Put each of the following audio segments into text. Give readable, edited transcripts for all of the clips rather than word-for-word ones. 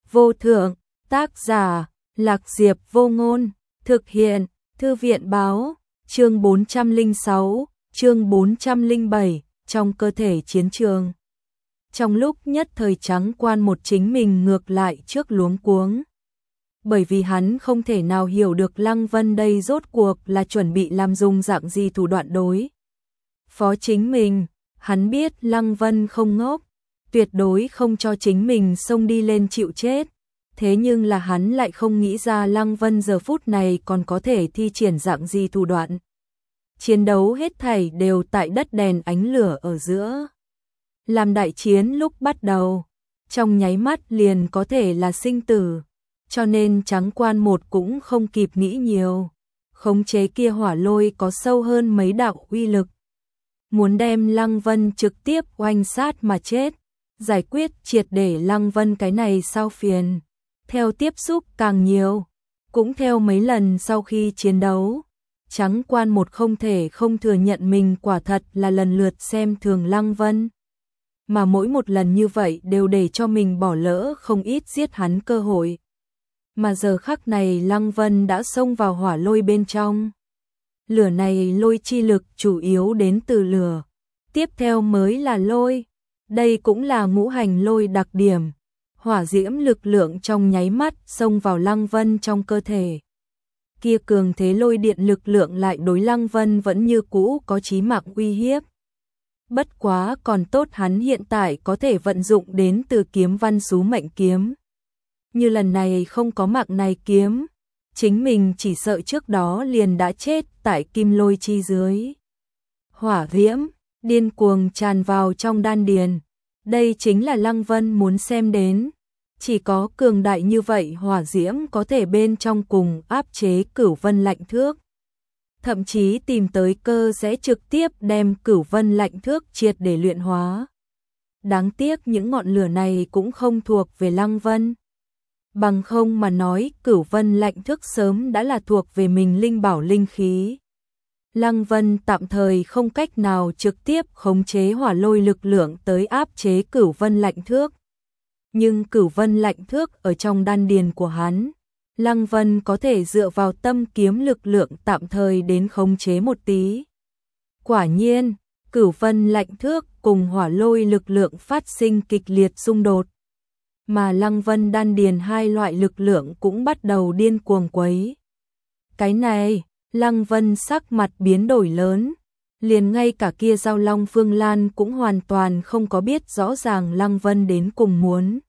vô thượng, tác giả, Lạc Diệp Vô Ngôn, thực hiện, Thư viện báo, chương 406, chương 407, trong cơ thể chiến trường. Trong lúc nhất thời Trắng Quan một chính mình ngược lại trước luống cuống. Bởi vì hắn không thể nào hiểu được Lăng Vân đây rốt cuộc là chuẩn bị làm dùng dạng gì thủ đoạn đối phó chính mình. Hắn biết Lăng Vân không ngốc, tuyệt đối không cho chính mình xông đi lên chịu chết. Thế nhưng là hắn lại không nghĩ ra Lăng Vân giờ phút này còn có thể thi triển dạng gì thủ đoạn. Chiến đấu hết thảy đều tại đất đèn ánh lửa ở giữa. Làm đại chiến lúc bắt đầu, trong nháy mắt liền có thể là sinh tử. Cho nên Trắng Quan một cũng không kịp nghĩ nhiều. Khống chế kia hỏa lôi có sâu hơn mấy đạo uy lực. Muốn đem Lăng Vân trực tiếp oanh sát mà chết. Giải quyết triệt để Lăng Vân cái này sao phiền. Theo tiếp xúc càng nhiều, cũng theo mấy lần sau khi chiến đấu, Trắng Quan một không thể không thừa nhận mình quả thật là lần lượt xem thường Lăng Vân. Mà mỗi một lần như vậy đều để cho mình bỏ lỡ không ít giết hắn cơ hội. Mà giờ khắc này Lăng Vân đã xông vào hỏa lôi bên trong. Lửa này lôi chi lực chủ yếu đến từ lửa. Tiếp theo mới là lôi. Đây cũng là ngũ hành lôi đặc điểm. Hỏa diễm lực lượng trong nháy mắt xông vào Lăng Vân trong cơ thể. Kia cường thế lôi điện lực lượng lại đối Lăng Vân vẫn như cũ có chí mạng uy hiếp. Bất quá còn tốt hắn hiện tại có thể vận dụng đến từ kiếm văn xú mệnh kiếm. Như lần này không có mạng này kiếm, chính mình chỉ sợ trước đó liền đã chết tại kim lôi chi dưới. Hỏa diễm, điên cuồng tràn vào trong đan điền. Đây chính là Lăng Vân muốn xem đến. Chỉ có cường đại như vậy hỏa diễm có thể bên trong cùng áp chế Cửu Vân Lạnh Thước. Thậm chí tìm tới cơ sẽ trực tiếp đem Cửu Vân Lạnh Thước triệt để luyện hóa. Đáng tiếc những ngọn lửa này cũng không thuộc về Lăng Vân. Bằng không mà nói Cửu Vân Lạnh Thước sớm đã là thuộc về mình linh bảo linh khí. Lăng Vân tạm thời không cách nào trực tiếp khống chế hỏa lôi lực lượng tới áp chế Cửu Vân Lạnh Thước. Nhưng Cửu Vân Lạnh Thước ở trong đan điền của hắn, Lăng Vân có thể dựa vào tâm kiếm lực lượng tạm thời đến khống chế một tí. Quả nhiên, Cửu Vân Lạnh Thước cùng hỏa lôi lực lượng phát sinh kịch liệt xung đột. Mà Lăng Vân đan điền hai loại lực lượng cũng bắt đầu điên cuồng quấy. Cái này, Lăng Vân sắc mặt biến đổi lớn. Liền ngay cả kia Giao Long Phương Lan cũng hoàn toàn không có biết rõ ràng Lăng Vân đến cùng muốn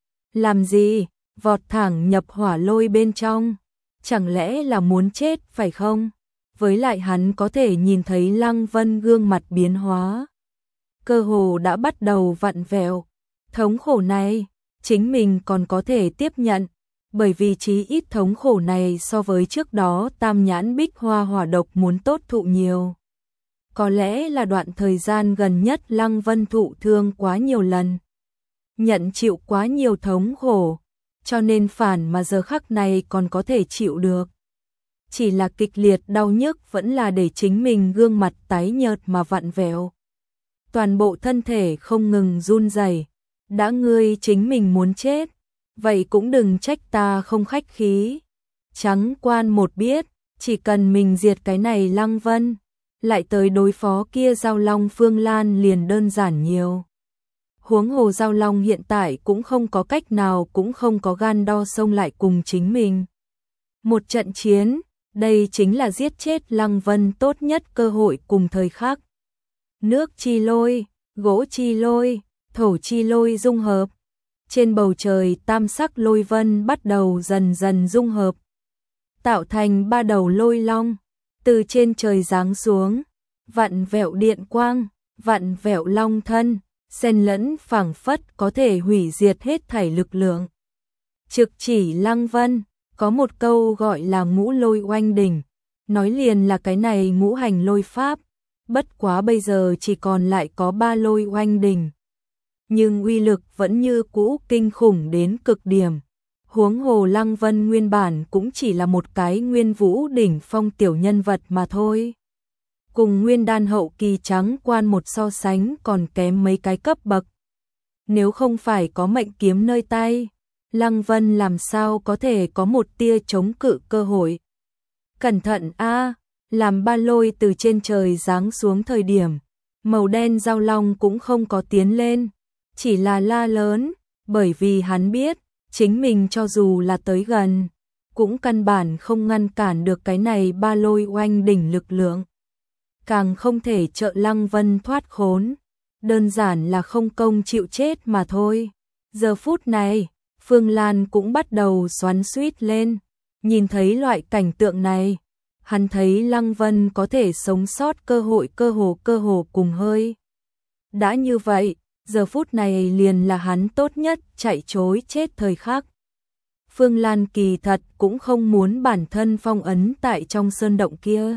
làm gì, vọt thẳng nhập hỏa lôi bên trong. Chẳng lẽ là muốn chết phải không? Với lại hắn có thể nhìn thấy Lăng Vân gương mặt biến hóa. Cơ hồ đã bắt đầu vặn vẹo. Thống khổ này, chính mình còn có thể tiếp nhận. Bởi vì chí ít thống khổ này so với trước đó Tam Nhãn Bích Hoa hỏa độc muốn tốt thụ nhiều. Có lẽ là đoạn thời gian gần nhất Lăng Vân thụ thương quá nhiều lần. Nhận chịu quá nhiều thống khổ. Cho nên phản mà giờ khắc này còn có thể chịu được. Chỉ là kịch liệt đau nhức vẫn là để chính mình gương mặt tái nhợt mà vặn vẹo. Toàn bộ thân thể không ngừng run rẩy. Đã ngươi chính mình muốn chết, vậy cũng đừng trách ta không khách khí. Trắng Quan một biết, chỉ cần mình diệt cái này Lăng Vân, lại tới đối phó kia Giao Long Phương Lan liền đơn giản nhiều. Huống hồ Giao Long hiện tại cũng không có cách nào cũng không có gan đo xông lại cùng chính mình. Một trận chiến, đây chính là giết chết Lăng Vân tốt nhất cơ hội cùng thời khắc. Nước chi lôi, gỗ chi lôi, thổ chi lôi dung hợp. Trên bầu trời tam sắc lôi vân bắt đầu dần dần dung hợp. Tạo thành ba đầu lôi long, từ trên trời giáng xuống, vặn vẹo điện quang, vặn vẹo long thân, xen lẫn phảng phất có thể hủy diệt hết thảy lực lượng. Trực chỉ Lăng Vân, có một câu gọi là ngũ lôi oanh đỉnh, nói liền là cái này ngũ hành lôi pháp, bất quá bây giờ chỉ còn lại có 3 lôi oanh đỉnh. Nhưng uy lực vẫn như cũ kinh khủng đến cực điểm. Huống hồ Lăng Vân nguyên bản cũng chỉ là một cái nguyên vũ đỉnh phong tiểu nhân vật mà thôi. Cùng nguyên đan hậu kỳ Trắng Quan một so sánh còn kém mấy cái cấp bậc. Nếu không phải có mệnh kiếm nơi tay, Lăng Vân làm sao có thể có một tia chống cự cơ hội. Cẩn thận a, làm ba lôi từ trên trời giáng xuống thời điểm, màu đen giao long cũng không có tiến lên, chỉ là la lớn, bởi vì hắn biết, chính mình cho dù là tới gần, cũng căn bản không ngăn cản được cái này ba lôi oanh đỉnh lực lượng. Càng không thể trợ Lăng Vân thoát khốn, đơn giản là không công chịu chết mà thôi. Giờ phút này, Phương Lan cũng bắt đầu xoắn xuýt lên, nhìn thấy loại cảnh tượng này, hắn thấy Lăng Vân có thể sống sót cơ hồ cùng hơi. Đã như vậy, giờ phút này liền là hắn tốt nhất chạy trối chết thời khắc. Phương Lan kỳ thật cũng không muốn bản thân phong ấn tại trong sơn động kia.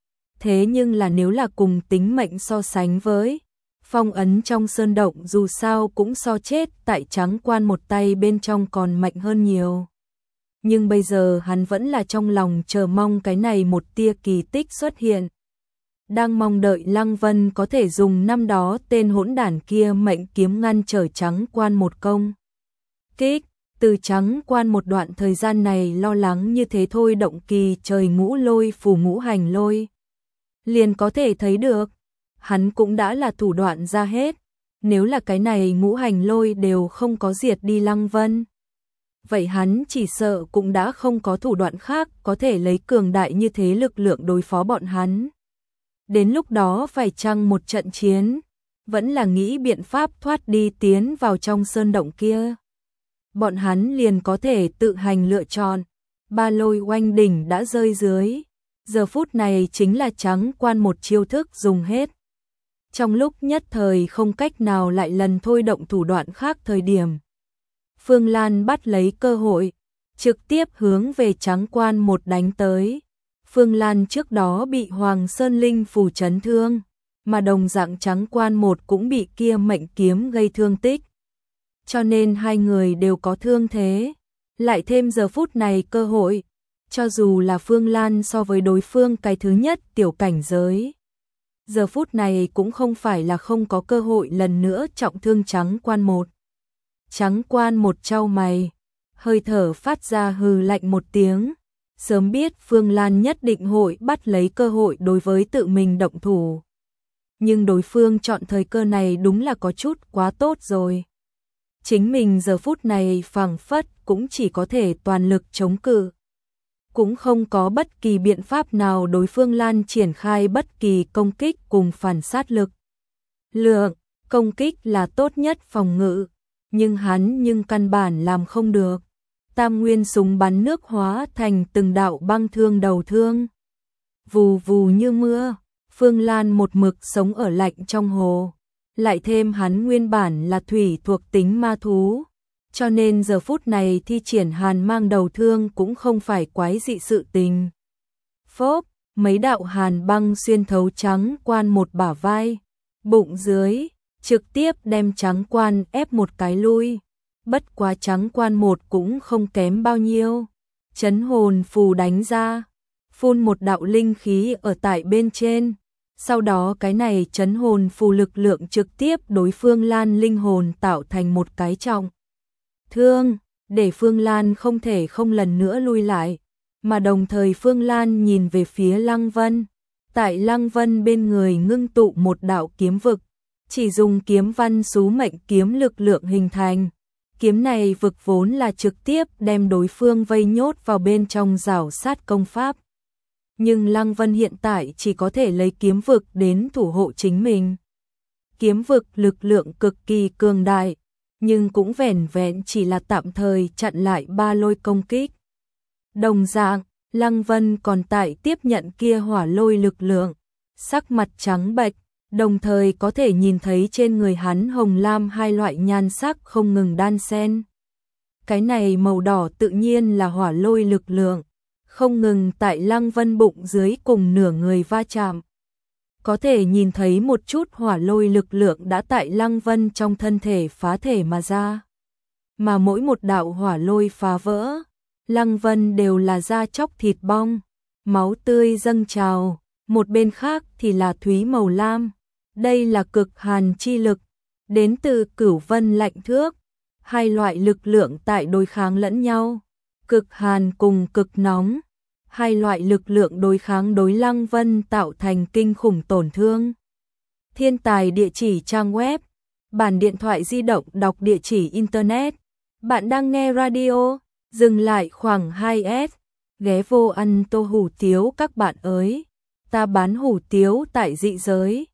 Thế nhưng là nếu là cùng tính mệnh so sánh với, phong ấn trong sơn động dù sao cũng so chết tại Trắng Quan một tay bên trong còn mạnh hơn nhiều. Nhưng bây giờ hắn vẫn là trong lòng chờ mong cái này một tia kỳ tích xuất hiện. Đang mong đợi Lăng Vân có thể dùng năm đó tên hỗn đản kia mệnh kiếm ngăn trở Trắng Quan một công kích. Từ Trắng Quan một đoạn thời gian này lo lắng như thế thôi động kỳ trời ngũ lôi phù ngũ hành lôi. Liền có thể thấy được, hắn cũng đã là thủ đoạn ra hết, nếu là cái này ngũ hành lôi đều không có diệt đi Lăng Vân. Vậy hắn chỉ sợ cũng đã không có thủ đoạn khác có thể lấy cường đại như thế lực lượng đối phó bọn hắn. Đến lúc đó phải chăng một trận chiến, vẫn là nghĩ biện pháp thoát đi tiến vào trong sơn động kia. Bọn hắn liền có thể tự hành lựa chọn, ba lôi oanh đỉnh đã rơi dưới. Giờ phút này chính là Trắng Quan một chiêu thức dùng hết. Trong lúc nhất thời không cách nào lại lần thôi động thủ đoạn khác thời điểm. Phương Lan bắt lấy cơ hội, trực tiếp hướng về Trắng Quan một đánh tới. Phương Lan trước đó bị Hoàng Sơn Linh phù chấn thương, mà đồng dạng Trắng Quan một cũng bị kia mệnh kiếm gây thương tích. Cho nên hai người đều có thương thế, lại thêm giờ phút này cơ hội. Cho dù là Phương Lan so với đối phương cái thứ nhất tiểu cảnh giới, giờ phút này cũng không phải là không có cơ hội lần nữa trọng thương Trắng Quan một. Trắng Quan một chau mày, hơi thở phát ra hừ lạnh một tiếng, sớm biết Phương Lan nhất định hội bắt lấy cơ hội đối với tự mình động thủ. Nhưng đối phương chọn thời cơ này đúng là có chút quá tốt rồi. Chính mình giờ phút này phảng phất cũng chỉ có thể toàn lực chống cự. Cũng không có bất kỳ biện pháp nào đối Phương Lan triển khai bất kỳ công kích cùng phản sát lực. Lượng, công kích là tốt nhất phòng ngự, nhưng hắn căn bản làm không được. Tam nguyên súng bắn nước hóa thành từng đạo băng thương đầu thương. Vù vù như mưa, Phương Lan một mực sống ở lạnh trong hồ. Lại thêm hắn nguyên bản là thủy thuộc tính ma thú. Cho nên giờ phút này thi triển hàn mang đầu thương cũng không phải quái dị sự tình. Phốp, mấy đạo hàn băng xuyên thấu Trắng Quan một bả vai, bụng dưới, trực tiếp đem Trắng Quan ép một cái lui. Bất quá Trắng Quan một cũng không kém bao nhiêu. Chấn hồn phù đánh ra, phun một đạo linh khí ở tại bên trên. Sau đó cái này chấn hồn phù lực lượng trực tiếp đối Phương Lan linh hồn tạo thành một cái trọng thương, để Phương Lan không thể không lần nữa lui lại, mà đồng thời Phương Lan nhìn về phía Lăng Vân. Tại Lăng Vân bên người ngưng tụ một đạo kiếm vực, chỉ dùng kiếm văn sú mệnh kiếm lực lượng hình thành. Kiếm này vực vốn là trực tiếp đem đối phương vây nhốt vào bên trong rào sát công pháp. Nhưng Lăng Vân hiện tại chỉ có thể lấy kiếm vực đến thủ hộ chính mình. Kiếm vực lực lượng cực kỳ cường đại, nhưng cũng vẻn vẹn chỉ là tạm thời chặn lại ba lôi công kích. Đồng dạng, Lăng Vân còn tại tiếp nhận kia hỏa lôi lực lượng, sắc mặt trắng bệch, đồng thời có thể nhìn thấy trên người hắn hồng lam hai loại nhan sắc không ngừng đan xen. Cái này màu đỏ tự nhiên là hỏa lôi lực lượng, không ngừng tại Lăng Vân bụng dưới cùng nửa người va chạm. Có thể nhìn thấy một chút hỏa lôi lực lượng đã tại Lăng Vân trong thân thể phá thể mà ra. Mà mỗi một đạo hỏa lôi phá vỡ, Lăng Vân đều là da chóc thịt bong, máu tươi dâng trào, một bên khác thì là thúy màu lam. Đây là cực hàn chi lực, đến từ Cửu Vân lạnh thước. hai loại lực lượng tại đối kháng lẫn nhau, cực hàn cùng cực nóng, hai loại lực lượng đối kháng đối Lăng Vân tạo thành kinh khủng tổn thương. Thiên tài địa chỉ trang web, bản điện thoại di động đọc địa chỉ internet. Bạn đang nghe radio, dừng lại khoảng 2S, ghé vô ăn tô hủ tiếu các bạn ơi. Ta bán hủ tiếu tại dị giới.